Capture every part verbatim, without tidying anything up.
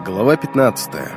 Глава пятнадцатая.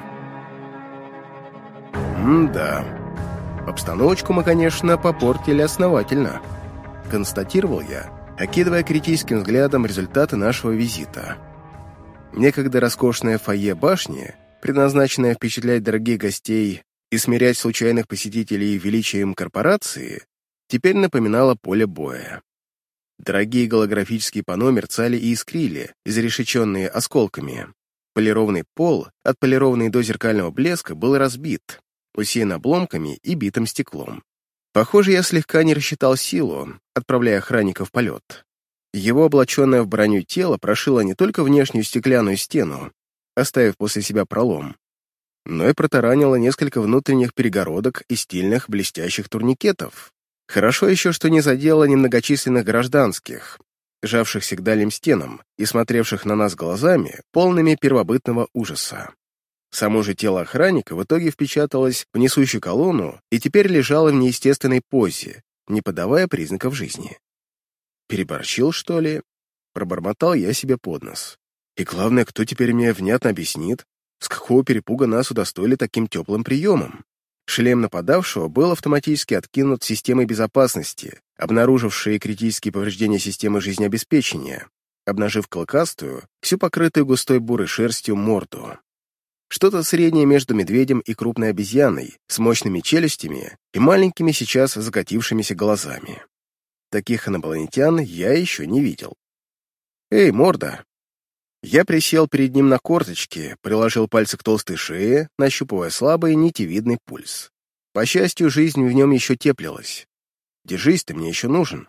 М-да. Обстановочку мы, конечно, попортили основательно, констатировал я, окидывая критическим взглядом результаты нашего визита. Некогда роскошное фойе башни, предназначенное впечатлять дорогих гостей и смирять случайных посетителей величием корпорации, теперь напоминало поле боя. Дорогие голографические панно мерцали и искрили, изрешеченные осколками. Полированный пол, отполированный до зеркального блеска, был разбит, усеян обломками и битым стеклом. Похоже, я слегка не рассчитал силу, отправляя охранника в полет. Его облаченное в броню тело прошило не только внешнюю стеклянную стену, оставив после себя пролом, но и протаранило несколько внутренних перегородок и стильных блестящих турникетов. Хорошо еще, что не задело немногочисленных гражданских, жавшихся к дальним стенам и смотревших на нас глазами, полными первобытного ужаса. Само же тело охранника в итоге впечаталось в несущую колонну и теперь лежало в неестественной позе, не подавая признаков жизни. «Переборщил, что ли?» — пробормотал я себе под нос. «И главное, кто теперь мне внятно объяснит, с какого перепуга нас удостоили таким теплым приемом?» Шлем нападавшего был автоматически откинут системой безопасности, обнаружившей критические повреждения системы жизнеобеспечения, обнажив клыкастую, всю покрытую густой бурой шерстью морду. Что-то среднее между медведем и крупной обезьяной, с мощными челюстями и маленькими сейчас закатившимися глазами. Таких инопланетян я еще не видел. «Эй, морда!» Я присел перед ним на корточки, приложил пальцы к толстой шее, нащупывая слабый нитевидный пульс. По счастью, жизнь в нем еще теплилась. «Держись, ты мне еще нужен».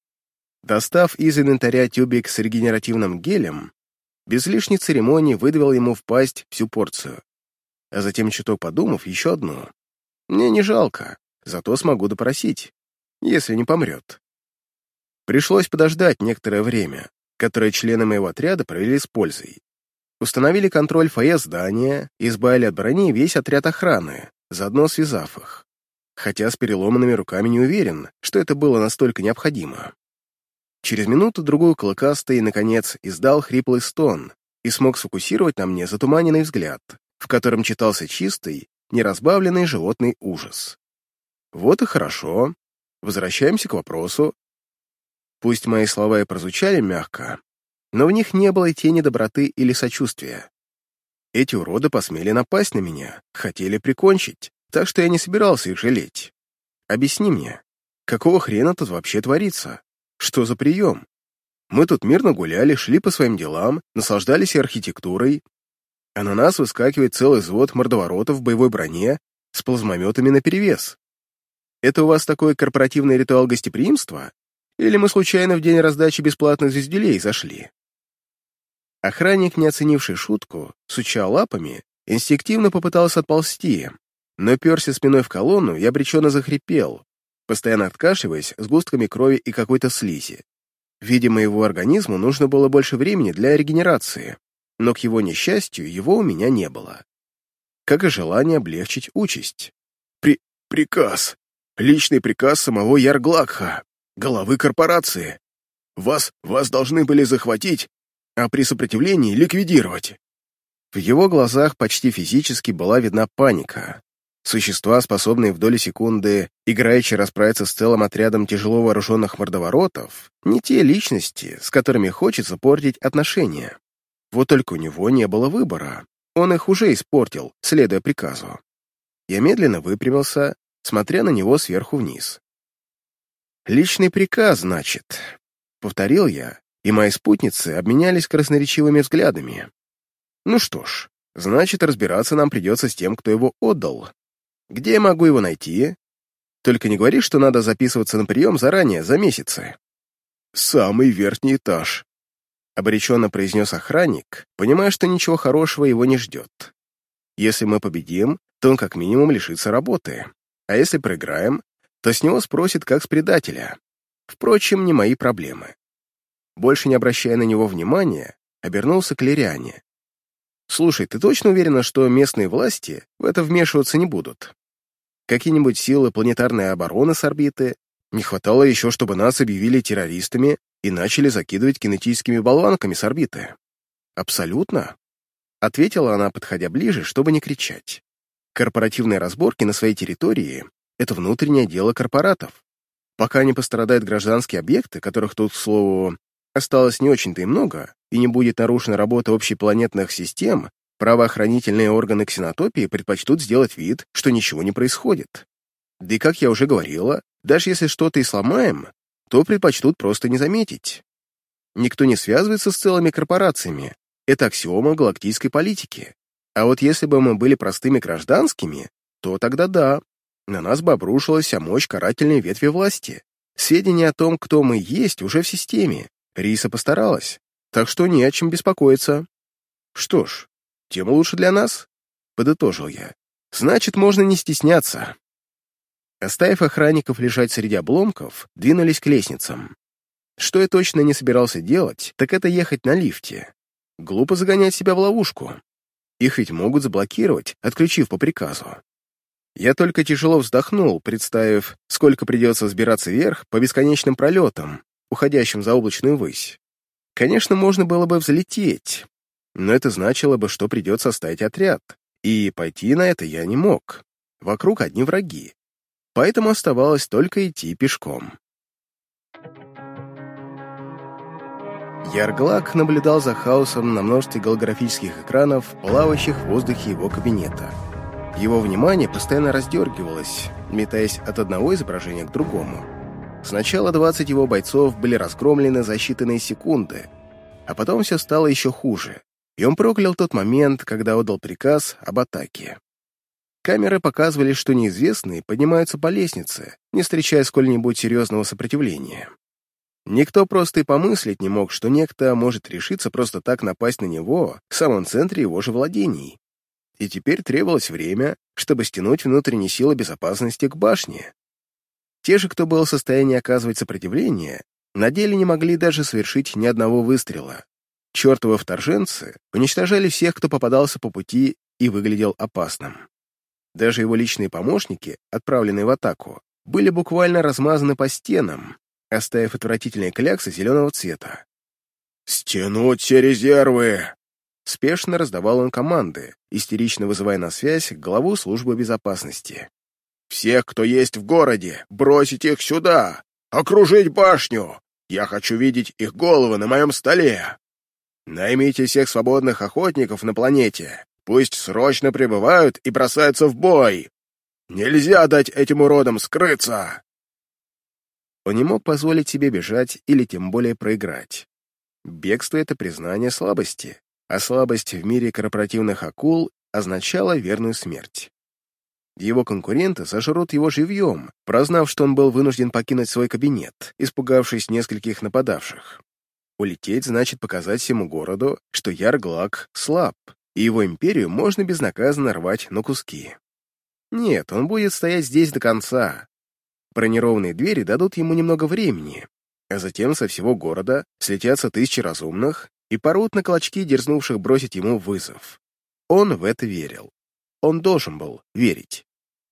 Достав из инвентаря тюбик с регенеративным гелем, без лишней церемонии выдавил ему в пасть всю порцию, а затем, чуток подумав, еще одну. Мне не жалко, зато смогу допросить, если не помрет. Пришлось подождать некоторое время, которые члены моего отряда провели с пользой. Установили контроль фойе здания и избавили от брони весь отряд охраны, заодно связав их. Хотя с переломанными руками не уверен, что это было настолько необходимо. Через минуту-другую клыкастый, наконец, издал хриплый стон и смог сфокусировать на мне затуманенный взгляд, в котором читался чистый, неразбавленный животный ужас. Вот и хорошо. Возвращаемся к вопросу. Пусть мои слова и прозвучали мягко, но в них не было и тени доброты или сочувствия. Эти уроды посмели напасть на меня, хотели прикончить, так что я не собирался их жалеть. Объясни мне, какого хрена тут вообще творится? Что за прием? Мы тут мирно гуляли, шли по своим делам, наслаждались архитектурой, а на нас выскакивает целый взвод мордоворотов в боевой броне с плазмометами наперевес. Это у вас такой корпоративный ритуал гостеприимства? Или мы случайно в день раздачи бесплатных звезделей зашли?» Охранник, не оценивший шутку, суча лапами, инстинктивно попытался отползти, но перся спиной в колонну и обреченно захрипел, постоянно откашливаясь сгустками крови и какой-то слизи. Видимо, его организму нужно было больше времени для регенерации, но, к его несчастью, его у меня не было. Как и желание облегчить участь. «При... приказ! Личный приказ самого Ярглакха, главы корпорации. Вас, вас должны были захватить, а при сопротивлении ликвидировать». В его глазах почти физически была видна паника. Существа, способные в доли секунды играючи расправиться с целым отрядом тяжело вооруженных мордоворотов, не те личности, с которыми хочется портить отношения. Вот только у него не было выбора. Он их уже испортил, следуя приказу. Я медленно выпрямился, смотря на него сверху вниз. «Личный приказ, значит», — повторил я, и мои спутницы обменялись красноречивыми взглядами. «Ну что ж, значит, разбираться нам придется с тем, кто его отдал. Где я могу его найти? Только не говори, что надо записываться на прием заранее, за месяцы». «Самый верхний этаж», — обреченно произнес охранник, понимая, что ничего хорошего его не ждет. «Если мы победим, то он как минимум лишится работы, а если проиграем, то с него спросят как с предателя. Впрочем, не мои проблемы». Больше не обращая на него внимания, обернулся к Лириане. «Слушай, ты точно уверена, что местные власти в это вмешиваться не будут? Какие-нибудь силы планетарной обороны с орбиты? Не хватало еще, чтобы нас объявили террористами и начали закидывать кинетическими болванками с орбиты». «Абсолютно. Ответила она, подходя ближе, чтобы не кричать. Корпоративные разборки на своей территории — это внутреннее дело корпоратов. Пока не пострадают гражданские объекты, которых тут, к слову, осталось не очень-то и много, и не будет нарушена работа общепланетных систем, правоохранительные органы ксенотопии предпочтут сделать вид, что ничего не происходит. Да и, как я уже говорила, даже если что-то и сломаем, то предпочтут просто не заметить. Никто не связывается с целыми корпорациями. Это аксиома галактической политики. А вот если бы мы были простыми гражданскими, то тогда да, на нас бы обрушилась вся мощь карательной ветви власти. Сведения о том, кто мы есть, уже в системе. Риса постаралась, так что не о чем беспокоиться. Что ж, тем лучше для нас, подытожил я. Значит, можно не стесняться. Оставив охранников лежать среди обломков, двинулись к лестницам. Что я точно не собирался делать, так это ехать на лифте. Глупо загонять себя в ловушку. Их ведь могут заблокировать, отключив по приказу. Я только тяжело вздохнул, представив, сколько придется взбираться вверх по бесконечным пролетам, уходящим за облачную высь. Конечно, можно было бы взлететь, но это значило бы, что придется оставить отряд, и пойти на это я не мог. Вокруг одни враги. Поэтому оставалось только идти пешком. Ярглак наблюдал за хаосом на множестве голографических экранов, плавающих в воздухе его кабинета. Его внимание постоянно раздергивалось, метаясь от одного изображения к другому. Сначала двадцать его бойцов были разгромлены за считанные секунды, а потом все стало еще хуже, и он проклял тот момент, когда отдал приказ об атаке. Камеры показывали, что неизвестные поднимаются по лестнице, не встречая сколь-нибудь серьезного сопротивления. Никто просто и помыслить не мог, что некто может решиться просто так напасть на него в самом центре его же владений. И теперь требовалось время, чтобы стянуть внутренние силы безопасности к башне. Те же, кто был в состоянии оказывать сопротивление, на деле не могли даже совершить ни одного выстрела. Чертовы вторженцы уничтожали всех, кто попадался по пути и выглядел опасным. Даже его личные помощники, отправленные в атаку, были буквально размазаны по стенам, оставив отвратительные кляксы зеленого цвета. «Стянуть все резервы!» Спешно раздавал он команды, истерично вызывая на связь главу службы безопасности. «Всех, кто есть в городе, бросить их сюда! Окружить башню! Я хочу видеть их головы на моем столе! Наймите всех свободных охотников на планете! Пусть срочно прибывают и бросаются в бой! Нельзя дать этим уродам скрыться!» Он не мог позволить себе бежать или тем более проиграть. Бегство — это признание слабости, а слабость в мире корпоративных акул означала верную смерть. Его конкуренты сожрут его живьем, прознав, что он был вынужден покинуть свой кабинет, испугавшись нескольких нападавших. Улететь значит показать всему городу, что Ярглак слаб, и его империю можно безнаказанно рвать на куски. Нет, он будет стоять здесь до конца. Бронированные двери дадут ему немного времени, а затем со всего города слетятся тысячи разумных и порвут на клочки дерзнувших бросить ему вызов. Он в это верил. Он должен был верить.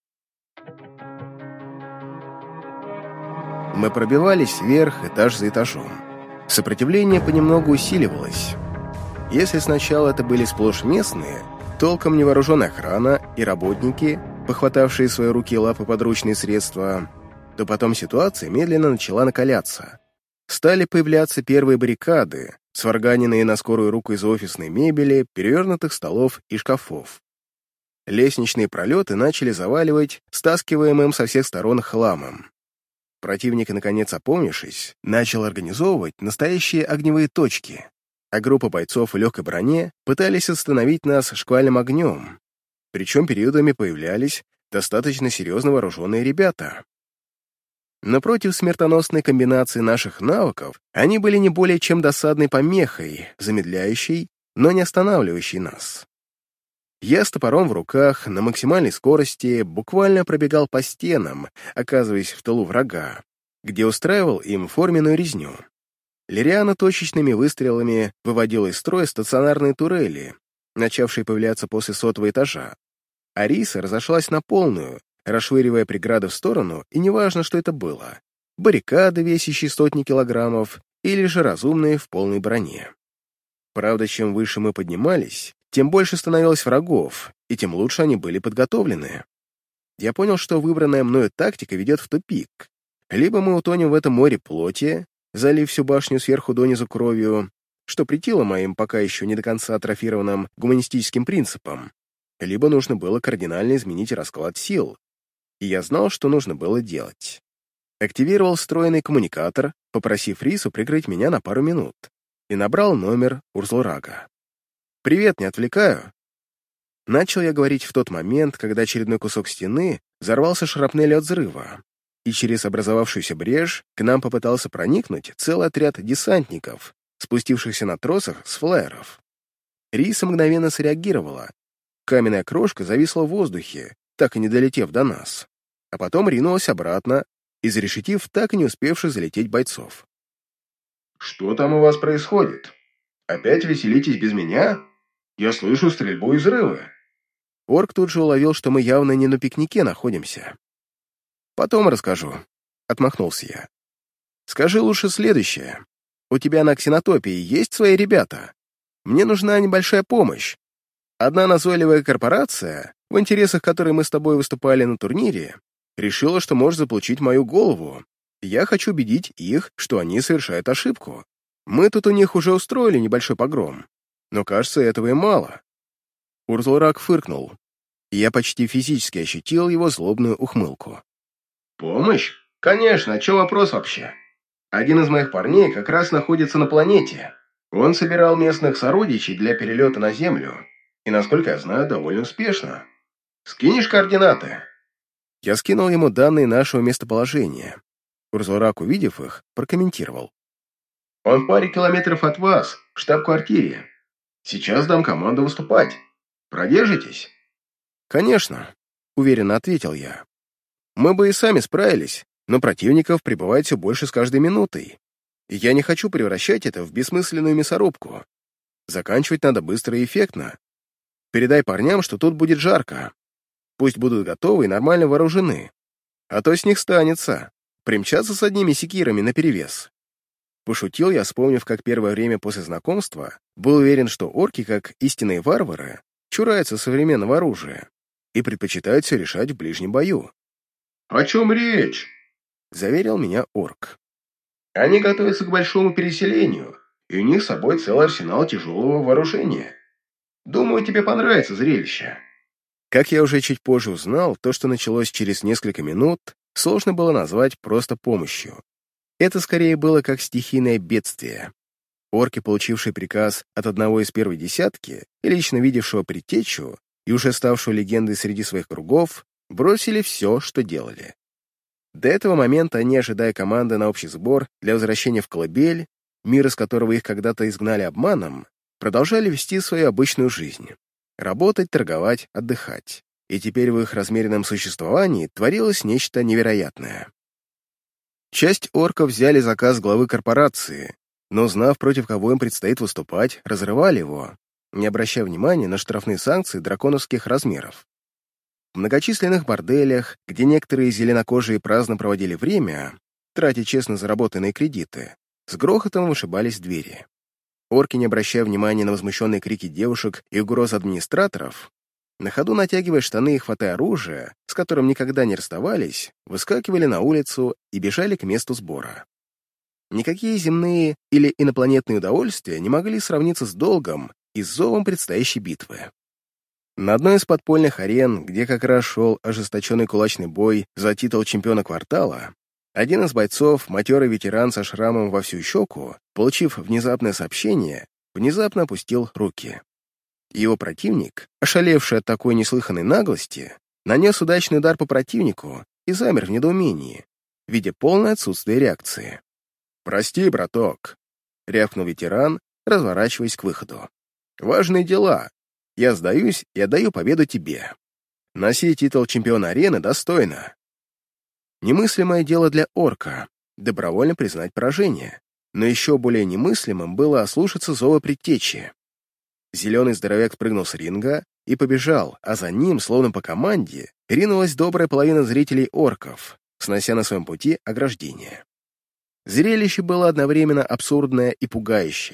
Мы пробивались вверх этаж за этажом. Сопротивление понемногу усиливалось. Если сначала это были сплошь местные, толком невооруженная охрана и работники, похватавшие в свои руки и лапы подручные средства, то потом ситуация медленно начала накаляться. Стали появляться первые баррикады, сварганенные на скорую руку из офисной мебели, перевернутых столов и шкафов. Лестничные пролеты начали заваливать стаскиваемым со всех сторон хламом. Противник, наконец опомнившись, начал организовывать настоящие огневые точки, а группа бойцов в легкой броне пытались остановить нас шквальным огнем, причем периодами появлялись достаточно серьезно вооруженные ребята. Но против смертоносной комбинации наших навыков они были не более чем досадной помехой, замедляющей, но не останавливающей нас. Я с топором в руках на максимальной скорости буквально пробегал по стенам, оказываясь в тылу врага, где устраивал им форменную резню. Лириана точечными выстрелами выводила из строя стационарные турели, начавшие появляться после сотого этажа. Ариса разошлась на полную, расшвыривая преграды в сторону, и неважно, что это было — баррикады, весящие сотни килограммов, или же разумные в полной броне. Правда, чем выше мы поднимались, тем больше становилось врагов, и тем лучше они были подготовлены. Я понял, что выбранная мною тактика ведет в тупик. Либо мы утонем в этом море плоти, залив всю башню сверху донизу кровью, что претило моим пока еще не до конца атрофированным гуманистическим принципам, либо нужно было кардинально изменить расклад сил. И я знал, что нужно было делать. Активировал встроенный коммуникатор, попросив Рису прикрыть меня на пару минут, и набрал номер Урзлурага. «Привет, не отвлекаю?» Начал я говорить в тот момент, когда очередной кусок стены взорвался шрапнелью от взрыва, и через образовавшуюся брешь к нам попытался проникнуть целый отряд десантников, спустившихся на тросах с флайеров. Риса мгновенно среагировала. Каменная крошка зависла в воздухе, так и не долетев до нас, а потом ринулась обратно, изрешетив так и не успевших залететь бойцов. «Что там у вас происходит? Опять веселитесь без меня? Я слышу стрельбу и взрывы». Орк тут же уловил, что мы явно не на пикнике находимся. «Потом расскажу», — отмахнулся я. «Скажи лучше следующее. У тебя на ксенотопии есть свои ребята? Мне нужна небольшая помощь. Одна назойливая корпорация, в интересах которой мы с тобой выступали на турнире, решила, что может заполучить мою голову. Я хочу убедить их, что они совершают ошибку. Мы тут у них уже устроили небольшой погром, но, кажется, этого и мало». Урзлураг фыркнул, и я почти физически ощутил его злобную ухмылку. «Помощь? Конечно, о чем вопрос вообще? Один из моих парней как раз находится на планете. Он собирал местных сородичей для перелета на Землю, и, насколько я знаю, довольно успешно. Скинешь координаты?» Я скинул ему данные нашего местоположения. Урзлураг, увидев их, прокомментировал. «Он в паре километров от вас, в штаб-квартире. Сейчас дам команду выступать. Продержитесь?» «Конечно», — уверенно ответил я. «Мы бы и сами справились, но противников прибывает все больше с каждой минутой, и я не хочу превращать это в бессмысленную мясорубку. Заканчивать надо быстро и эффектно. Передай парням, что тут будет жарко. Пусть будут готовы и нормально вооружены, а то с них станется примчаться с одними секирами наперевес». Пошутил я, вспомнив, как первое время после знакомства был уверен, что орки, как истинные варвары, чураются современного оружия и предпочитают все решать в ближнем бою. «О чем речь?» — заверил меня орк. «Они готовятся к большому переселению, и у них с собой целый арсенал тяжелого вооружения. Думаю, тебе понравится зрелище». Как я уже чуть позже узнал, то, что началось через несколько минут, сложно было назвать просто помощью. Это скорее было как стихийное бедствие. Орки, получившие приказ от одного из первой десятки и лично видевшего предтечу и уже ставшего легендой среди своих кругов, бросили все, что делали. До этого момента они, ожидая команды на общий сбор для возвращения в колыбель, мир из которого их когда-то изгнали обманом, продолжали вести свою обычную жизнь. Работать, торговать, отдыхать. И теперь в их размеренном существовании творилось нечто невероятное. Часть орков взяли заказ главы корпорации, но, узнав, против кого им предстоит выступать, разрывали его, не обращая внимания на штрафные санкции драконовских размеров. В многочисленных борделях, где некоторые зеленокожие праздно проводили время, тратя честно заработанные кредиты, с грохотом вышибались двери. Орки, не обращая внимания на возмущенные крики девушек и угрозы администраторов, на ходу натягивая штаны и хватая оружие, с которым никогда не расставались, выскакивали на улицу и бежали к месту сбора. Никакие земные или инопланетные удовольствия не могли сравниться с долгом и с зовом предстоящей битвы. На одной из подпольных арен, где как раз шел ожесточенный кулачный бой за титул чемпиона квартала, один из бойцов, матерый ветеран со шрамом во всю щеку, получив внезапное сообщение, внезапно опустил руки. Его противник, ошалевший от такой неслыханной наглости, нанес удачный удар по противнику и замер в недоумении, видя полное отсутствие реакции. «Прости, браток», — рявкнул ветеран, разворачиваясь к выходу. «Важные дела. Я сдаюсь и отдаю победу тебе. Носи титул чемпиона арены достойно». Немыслимое дело для орка — добровольно признать поражение, но еще более немыслимым было ослушаться зова предтечи. Зеленый здоровяк спрыгнул с ринга и побежал, а за ним, словно по команде, ринулась добрая половина зрителей орков, снося на своем пути ограждение. Зрелище было одновременно абсурдное и пугающее.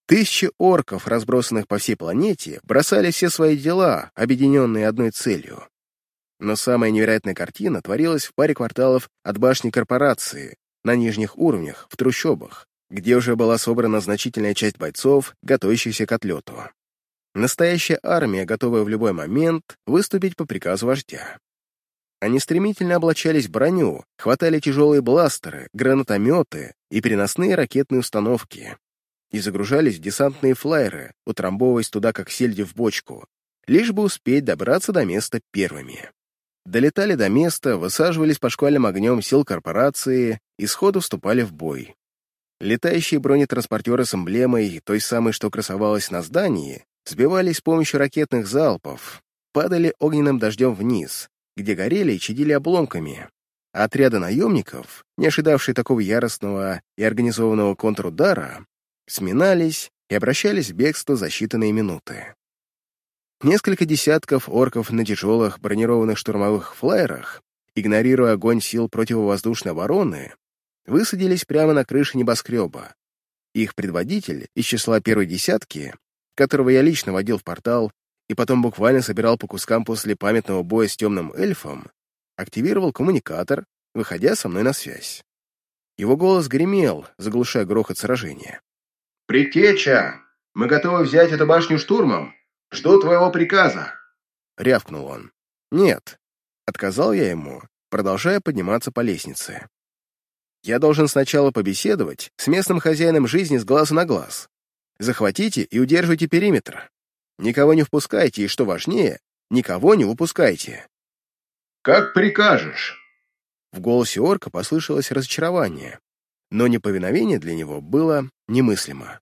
Тысячи орков, разбросанных по всей планете, бросали все свои дела, объединенные одной целью. Но самая невероятная картина творилась в паре кварталов от башни корпорации, на нижних уровнях, в трущобах, где уже была собрана значительная часть бойцов, готовящихся к отлету. Настоящая армия, готовая в любой момент выступить по приказу вождя. Они стремительно облачались в броню, хватали тяжелые бластеры, гранатометы и переносные ракетные установки и загружались в десантные флайеры, утрамбовываясь туда как сельди в бочку, лишь бы успеть добраться до места первыми. Долетали до места, высаживались по шквальным огнем сил корпорации и сходу вступали в бой. Летающие бронетранспортеры с эмблемой, той самой, что красовалась на здании, сбивались с помощью ракетных залпов, падали огненным дождем вниз, где горели и чадили обломками. А отряды наемников, не ожидавшие такого яростного и организованного контрудара, сминались и обращались в бегство за считанные минуты. Несколько десятков орков на тяжелых бронированных штурмовых флайерах, игнорируя огонь сил противовоздушной обороны, высадились прямо на крыше небоскреба. Их предводитель из числа первой десятки, которого я лично водил в портал и потом буквально собирал по кускам после памятного боя с темным эльфом, активировал коммуникатор, выходя со мной на связь. Его голос гремел, заглушая грохот сражения. «Предтеча! Мы готовы взять эту башню штурмом! Жду твоего приказа!» — рявкнул он. «Нет», — отказал я ему, продолжая подниматься по лестнице. «Я должен сначала побеседовать с местным хозяином жизни с глазу на глаз. Захватите и удерживайте периметр. Никого не впускайте, и, что важнее, никого не выпускайте». «Как прикажешь!» В голосе орка послышалось разочарование, но неповиновение для него было немыслимо.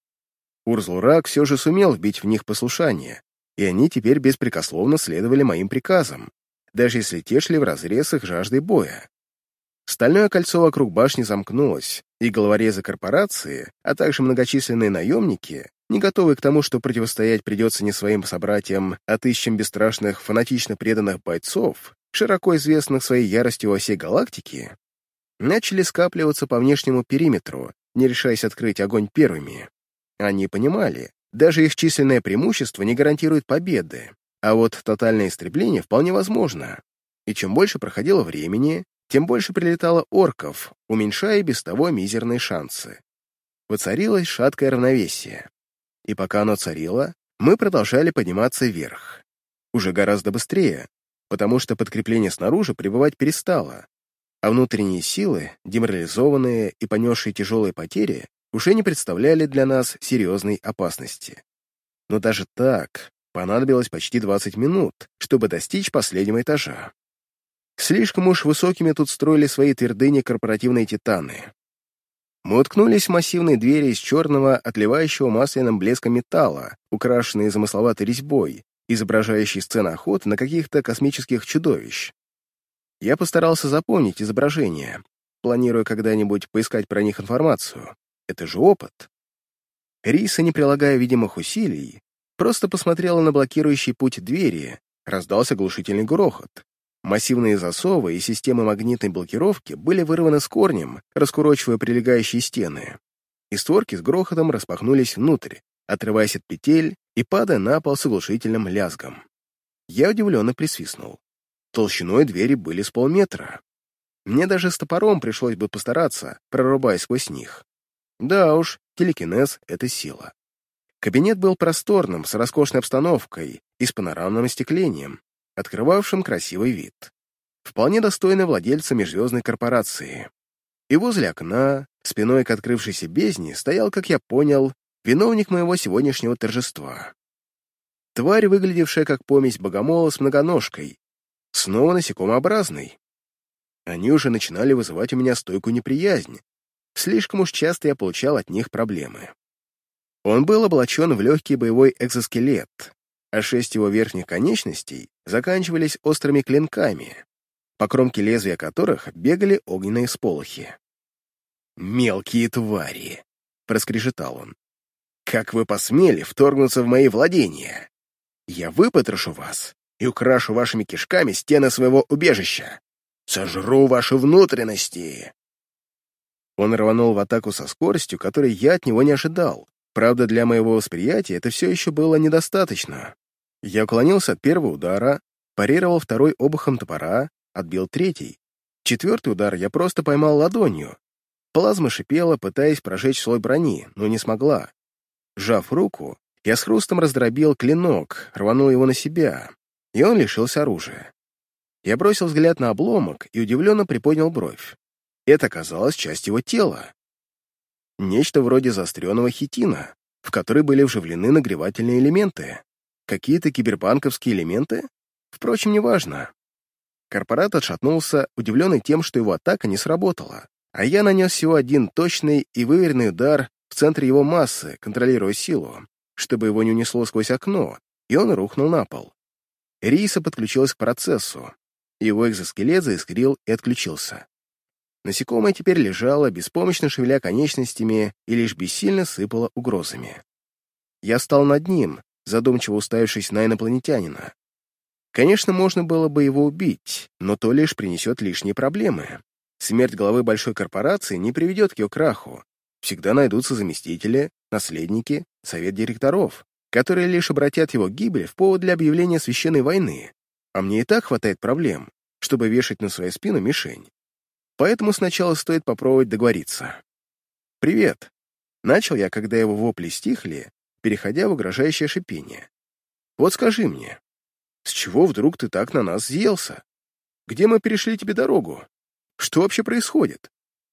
Урзлурак все же сумел вбить в них послушание, и они теперь беспрекословно следовали моим приказам, даже если те шли вразрез их жаждой боя. Стальное кольцо вокруг башни замкнулось, и головорезы корпорации, а также многочисленные наемники, не готовые к тому, что противостоять придется не своим собратьям, а тысячам бесстрашных, фанатично преданных бойцов, широко известных своей яростью во всей галактике, начали скапливаться по внешнему периметру, не решаясь открыть огонь первыми. Они понимали, даже их численное преимущество не гарантирует победы, а вот тотальное истребление вполне возможно. И чем больше проходило времени, тем больше прилетало орков, уменьшая без того мизерные шансы. Воцарилось шаткое равновесие. И пока оно царило, мы продолжали подниматься вверх. Уже гораздо быстрее, потому что подкрепление снаружи прибывать перестало, а внутренние силы, деморализованные и понесшие тяжелые потери, уже не представляли для нас серьезной опасности. Но даже так понадобилось почти двадцать минут, чтобы достичь последнего этажа. Слишком уж высокими тут строили свои твердыни корпоративные титаны. Мы уткнулись в массивные двери из черного, отливающего масляным блеском металла, украшенные замысловатой резьбой, изображающей сцены охоты на каких-то космических чудовищ. Я постарался запомнить изображения, планируя когда-нибудь поискать про них информацию. Это же опыт. Риса, не прилагая видимых усилий, просто посмотрела на блокирующий путь двери, раздался глушительный грохот. Массивные засовы и системы магнитной блокировки были вырваны с корнем, раскурочивая прилегающие стены. И створки с грохотом распахнулись внутрь, отрываясь от петель и падая на пол с оглушительным лязгом. Я удивленно присвистнул. Толщиной двери были с полметра. Мне даже с топором пришлось бы постараться, прорубая сквозь них. Да уж, телекинез — это сила. Кабинет был просторным, с роскошной обстановкой и с панорамным остеклением, открывавшим красивый вид. Вполне достойный владельца межзвездной корпорации. И возле окна, спиной к открывшейся бездне, стоял, как я понял, виновник моего сегодняшнего торжества. Тварь, выглядевшая как помесь богомола с многоножкой, снова насекомообразный. Они уже начинали вызывать у меня стойкую неприязнь. Слишком уж часто я получал от них проблемы. Он был облачен в легкий боевой экзоскелет, а шесть его верхних конечностей заканчивались острыми клинками, по кромке лезвия которых бегали огненные сполохи. «Мелкие твари!» — проскрежетал он. «Как вы посмели вторгнуться в мои владения? Я выпотрошу вас и украшу вашими кишками стены своего убежища. Сожру ваши внутренности!» Он рванул в атаку со скоростью, которой я от него не ожидал, Правда, для моего восприятия это все еще было недостаточно. Я уклонился от первого удара, парировал второй обухом топора, отбил третий. Четвертый удар я просто поймал ладонью. Плазма шипела, пытаясь прожечь слой брони, но не смогла. Сжав руку, я с хрустом раздробил клинок, рванул его на себя, и он лишился оружия. Я бросил взгляд на обломок и удивленно приподнял бровь. Это оказалось часть его тела. Нечто вроде заостренного хитина, в который были вживлены нагревательные элементы. Какие-то киберпанковские элементы? Впрочем, неважно. Корпорат отшатнулся, удивленный тем, что его атака не сработала, а я нанес всего один точный и выверенный удар в центре его массы, контролируя силу, чтобы его не унесло сквозь окно, и он рухнул на пол. Риса подключилась к процессу. Его экзоскелет заискрил и отключился. Насекомое теперь лежало, беспомощно шевеля конечностями, и лишь бессильно сыпало угрозами. Я стал над ним, задумчиво уставившись на инопланетянина. Конечно, можно было бы его убить, но то лишь принесет лишние проблемы. Смерть главы большой корпорации не приведет к ее краху. Всегда найдутся заместители, наследники, совет директоров, которые лишь обратят его гибель в повод для объявления священной войны. А мне и так хватает проблем, чтобы вешать на свою спину мишень. Поэтому сначала стоит попробовать договориться. «Привет!» — начал я, когда его вопли стихли, переходя в угрожающее шипение. «Вот скажи мне, с чего вдруг ты так на нас съелся? Где мы перешли тебе дорогу? Что вообще происходит?»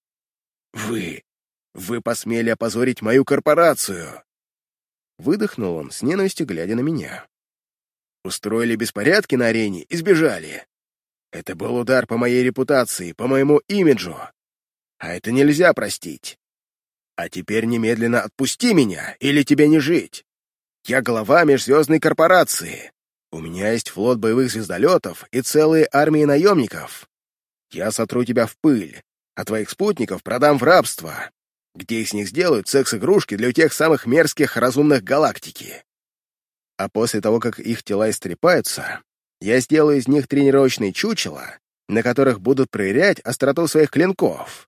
«Вы! Вы посмели опозорить мою корпорацию!» Выдохнул он с ненавистью, глядя на меня. «Устроили беспорядки на арене и сбежали. Это был удар по моей репутации, по моему имиджу. А это нельзя простить. А теперь немедленно отпусти меня, или тебе не жить. Я глава межзвездной корпорации. У меня есть флот боевых звездолетов и целые армии наемников. Я сотру тебя в пыль, а твоих спутников продам в рабство, где из них сделают секс-игрушки для тех самых мерзких разумных галактики. А после того, как их тела истрепаются, я сделаю из них тренировочные чучела, на которых будут проверять остроту своих клинков».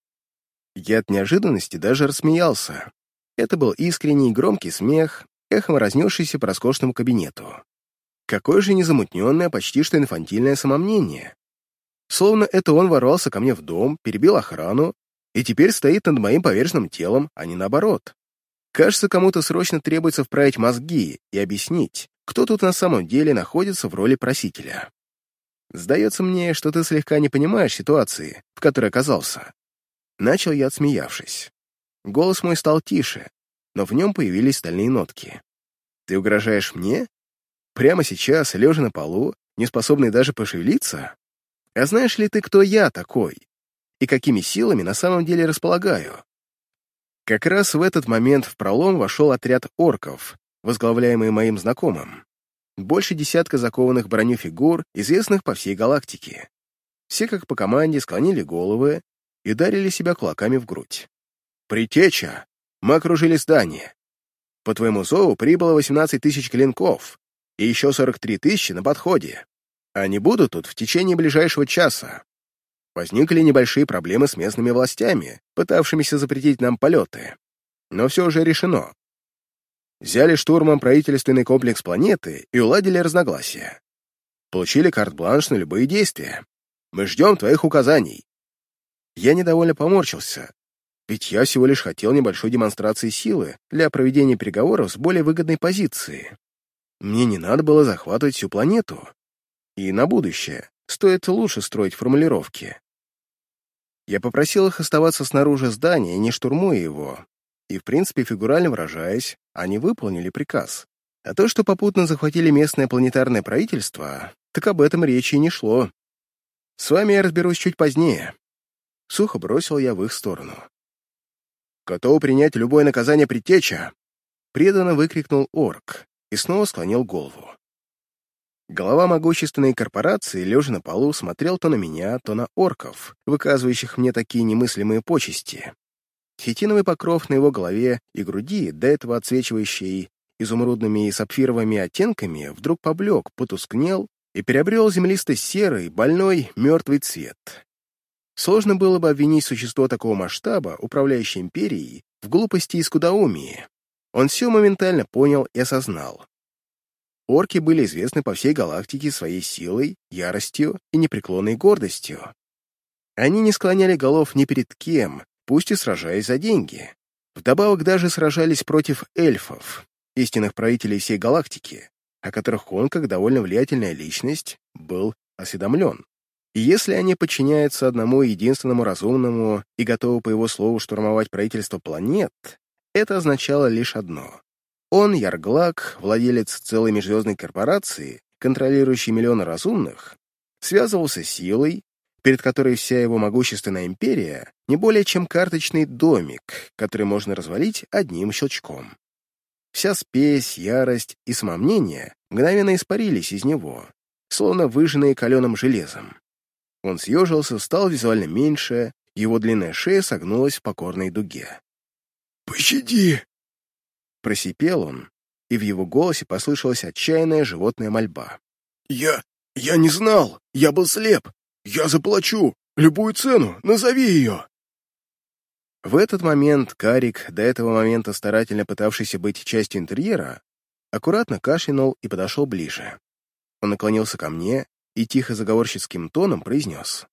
Я от неожиданности даже рассмеялся. Это был искренний и громкий смех, эхом разнесшийся по роскошному кабинету. Какое же незамутненное, почти что инфантильное самомнение. Словно это он ворвался ко мне в дом, перебил охрану и теперь стоит над моим поверженным телом, а не наоборот. Кажется, кому-то срочно требуется вправить мозги и объяснить, кто тут на самом деле находится в роли просителя. Сдается мне, что ты слегка не понимаешь ситуации, в которой оказался. Начал я, отсмеявшись. Голос мой стал тише, но в нем появились стальные нотки. Ты угрожаешь мне? Прямо сейчас, лежа на полу, не способный даже пошевелиться? А знаешь ли ты, кто я такой? И какими силами на самом деле располагаю? Как раз в этот момент в пролом вошел отряд орков, возглавляемый моим знакомым. Больше десятка закованных в броню фигур, известных по всей галактике. Все, как по команде, склонили головы и ударили себя кулаками в грудь. «Притеча! Мы окружили здание. По твоему зову прибыло восемнадцать тысяч клинков, и еще сорок три тысячи на подходе. Они будут тут в течение ближайшего часа. Возникли небольшие проблемы с местными властями, пытавшимися запретить нам полеты. Но все уже решено. Взяли штурмом правительственный комплекс планеты и уладили разногласия. Получили карт-бланш на любые действия. Мы ждем твоих указаний». Я недовольно поморщился, ведь я всего лишь хотел небольшой демонстрации силы для проведения переговоров с более выгодной позиции. Мне не надо было захватывать всю планету. И на будущее стоит лучше строить формулировки. Я попросил их оставаться снаружи здания, не штурмуя его, и, в принципе, фигурально выражаясь, они выполнили приказ. А то, что попутно захватили местное планетарное правительство, так об этом речи и не шло. С вами я разберусь чуть позднее. Сухо бросил я в их сторону. «Готов принять любое наказание предтеча!» Преданно выкрикнул орк и снова склонил голову. Глава могущественной корпорации, лежа на полу, смотрел то на меня, то на орков, выказывающих мне такие немыслимые почести. Хитиновый покров на его голове и груди, до этого отсвечивающий изумрудными и сапфировыми оттенками, вдруг поблек, потускнел и приобрел землисто-серый, больной, мертвый цвет. Сложно было бы обвинить существо такого масштаба, управляющее империей, в глупости и скудоумии. Он все моментально понял и осознал. Орки были известны по всей галактике своей силой, яростью и непреклонной гордостью. Они не склоняли голов ни перед кем, пусть и сражаясь за деньги. Вдобавок даже сражались против эльфов, истинных правителей всей галактики, о которых он, как довольно влиятельная личность, был осведомлен. И если они подчиняются одному единственному разумному и готовы по его слову штурмовать правительство планет, это означало лишь одно. Он, Ярглак, владелец целой межзвездной корпорации, контролирующей миллионы разумных, связывался с силой, перед которой вся его могущественная империя не более чем карточный домик, который можно развалить одним щелчком. Вся спесь, ярость и самомнение мгновенно испарились из него, словно выжженные каленым железом. Он съежился, стал визуально меньше, его длинная шея согнулась в покорной дуге. «Пощади!» Просипел он, и в его голосе послышалась отчаянная животная мольба. «Я... я не знал! Я был слеп! Я заплачу! Любую цену! Назови ее!» В этот момент Карик, до этого момента старательно пытавшийся быть частью интерьера, аккуратно кашлянул и подошел ближе. Он наклонился ко мне и тихо заговорщицким тоном произнес.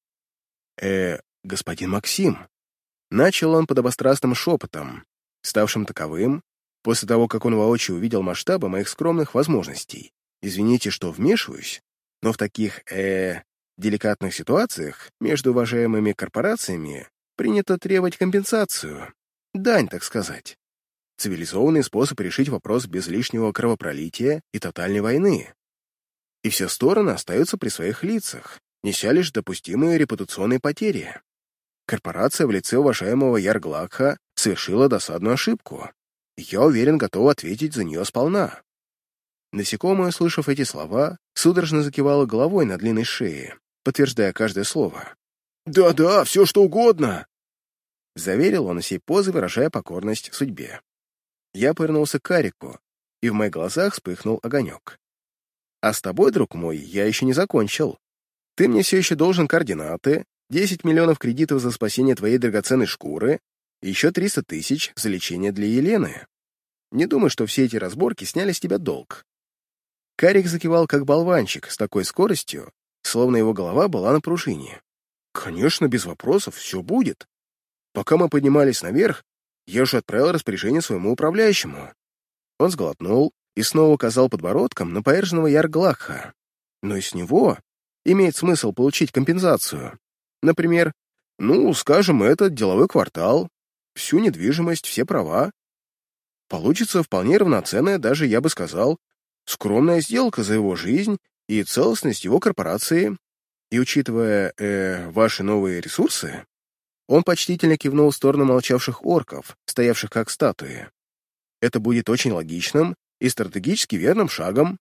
«Э, господин Максим». Начал он подобострастным шепотом, ставшим таковым, после того, как он воочию увидел масштабы моих скромных возможностей. Извините, что вмешиваюсь, но в таких, э, деликатных ситуациях между уважаемыми корпорациями принято требовать компенсацию, дань, так сказать. Цивилизованный способ решить вопрос без лишнего кровопролития и тотальной войны. И все стороны остаются при своих лицах, неся лишь допустимые репутационные потери. Корпорация в лице уважаемого Ярглакха совершила досадную ошибку. Я уверен, готов ответить за нее сполна. Насекомое, услышав эти слова, судорожно закивало головой на длинной шее, подтверждая каждое слово. «Да-да, все что угодно!» Заверил он всей позой, выражая покорность судьбе. Я повернулся к Карику, и в моих глазах вспыхнул огонек. «А с тобой, друг мой, я еще не закончил. Ты мне все еще должен координаты, десять миллионов кредитов за спасение твоей драгоценной шкуры и еще триста тысяч за лечение для Елены. Не думай, что все эти разборки сняли с тебя долг». Карик закивал как болванчик с такой скоростью, словно его голова была на пружине. «Конечно, без вопросов, все будет. Пока мы поднимались наверх, я уже отправил распоряжение своему управляющему». Он сглотнул и снова указал подбородком на поверженного Ярглакха. «Но и с него имеет смысл получить компенсацию. Например, ну, скажем, этот деловой квартал, всю недвижимость, все права. Получится вполне равноценная, даже, я бы сказал, скромная сделка за его жизнь и целостность его корпорации. И учитывая, э, ваши новые ресурсы...» Он почтительно кивнул в сторону молчавших орков, стоявших как статуи. «Это будет очень логичным и стратегически верным шагом».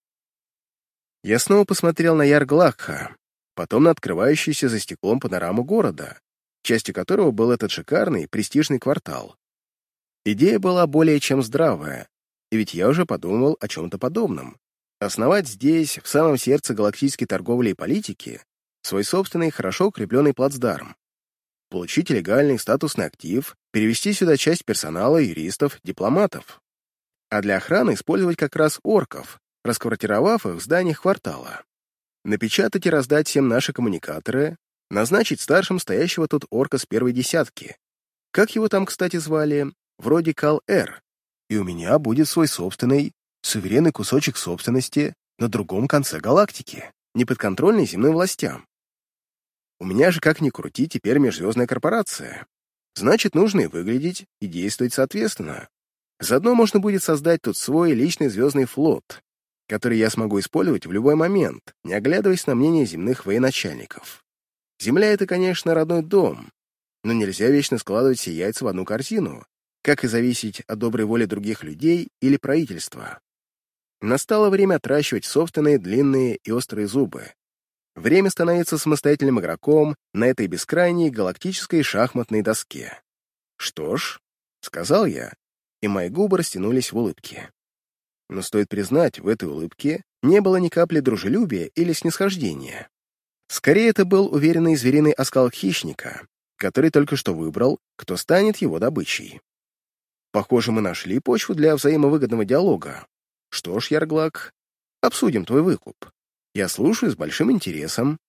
Я снова посмотрел на Ярглакха, потом на открывающуюся за стеклом панораму города, частью которого был этот шикарный, престижный квартал. Идея была более чем здравая, и ведь я уже подумал о чем-то подобном. Основать здесь, в самом сердце галактической торговли и политики, свой собственный, хорошо укрепленный плацдарм. Получить легальный статусный актив, перевести сюда часть персонала, юристов, дипломатов. А для охраны использовать как раз орков, расквартировав их в зданиях квартала. Напечатать и раздать всем наши коммуникаторы, назначить старшим стоящего тут орка с первой десятки. Как его там, кстати, звали? Вроде Кал-Эр. И у меня будет свой собственный, суверенный кусочек собственности на другом конце галактики, неподконтрольный земным властям. У меня же, как ни крути, теперь межзвездная корпорация. Значит, нужно и выглядеть, и действовать соответственно. Заодно можно будет создать тут свой личный звездный флот, который я смогу использовать в любой момент, не оглядываясь на мнение земных военачальников. Земля — это, конечно, родной дом, но нельзя вечно складывать все яйца в одну корзину, как и зависеть от доброй воли других людей или правительства. Настало время отращивать собственные длинные и острые зубы. Время становиться самостоятельным игроком на этой бескрайней галактической шахматной доске. «Что ж», — сказал я, и мои губы растянулись в улыбке. Но стоит признать, в этой улыбке не было ни капли дружелюбия или снисхождения. Скорее, это был уверенный звериный оскал хищника, который только что выбрал, кто станет его добычей. Похоже, мы нашли почву для взаимовыгодного диалога. Что ж, Ярглак, обсудим твой выкуп. Я слушаю с большим интересом.